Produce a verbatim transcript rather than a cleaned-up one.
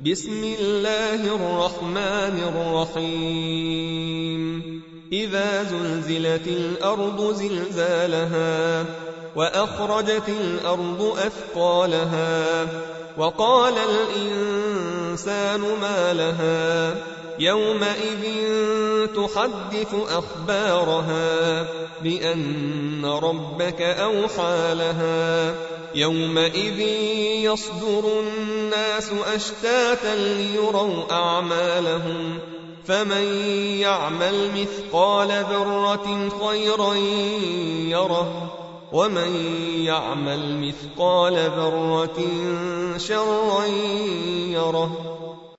بسم الله الرحمن الرحيم إذا زلزلت الأرض زلزالها وأخرجت الأرض أثقالها وقال الإنسان ما لها يومئذ يحدث أخبارها بأن ربك أوحى لها يومئذ يصدر الناس أشتاتا ليروا أعمالهم فمن يعمل مثقال ذرة خيرا يره ومن يعمل مثقال ذرة شرا يره